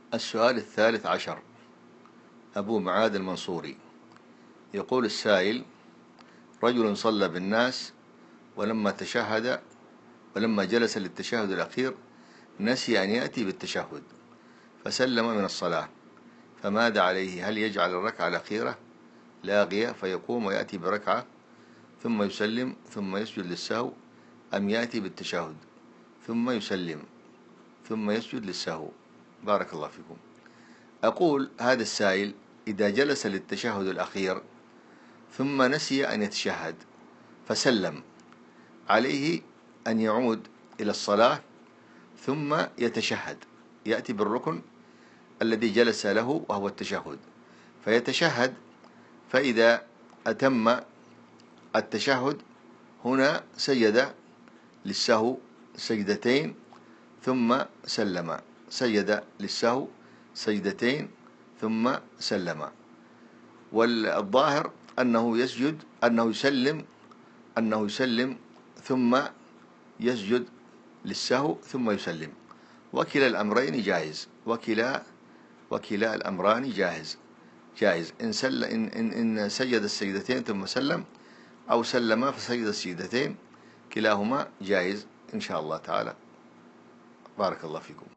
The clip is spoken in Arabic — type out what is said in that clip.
السؤال 13. أبو معاذ المنصوري يقول السائل: رجل صلى بالناس ولما جلس للتشهد الأخير نسي أن يأتي بالتشهد فسلم من الصلاة، فماذا عليه؟ هل يجعل الركعة الأخيرة لاغية فيقوم ويأتي بركعة ثم يسلم ثم يسجد للسهو، أم يأتي بالتشهد ثم يسلم ثم يسجد للسهو؟ بارك الله فيكم. أقول هذا السائل إذا جلس للتشهد الأخير ثم نسي أن يتشهد فسلم، عليه أن يعود إلى الصلاة ثم يتشهد، يأتي بالركن الذي جلس له وهو التشهد فيتشهد، فإذا أتم التشهد هنا سجد للسهو سجدتين ثم سلم، سجد للسهو سجدتين ثم سلم. والظاهر أنه يسلم ثم يسجد للسهو ثم يسلم، وكلا الأمرين جائز، وكلا الأمران جائز إن سجد السجدتين ثم سلم، أو سلم فسجد السجدتين، كلاهما جائز إن شاء الله تعالى. بارك الله فيكم.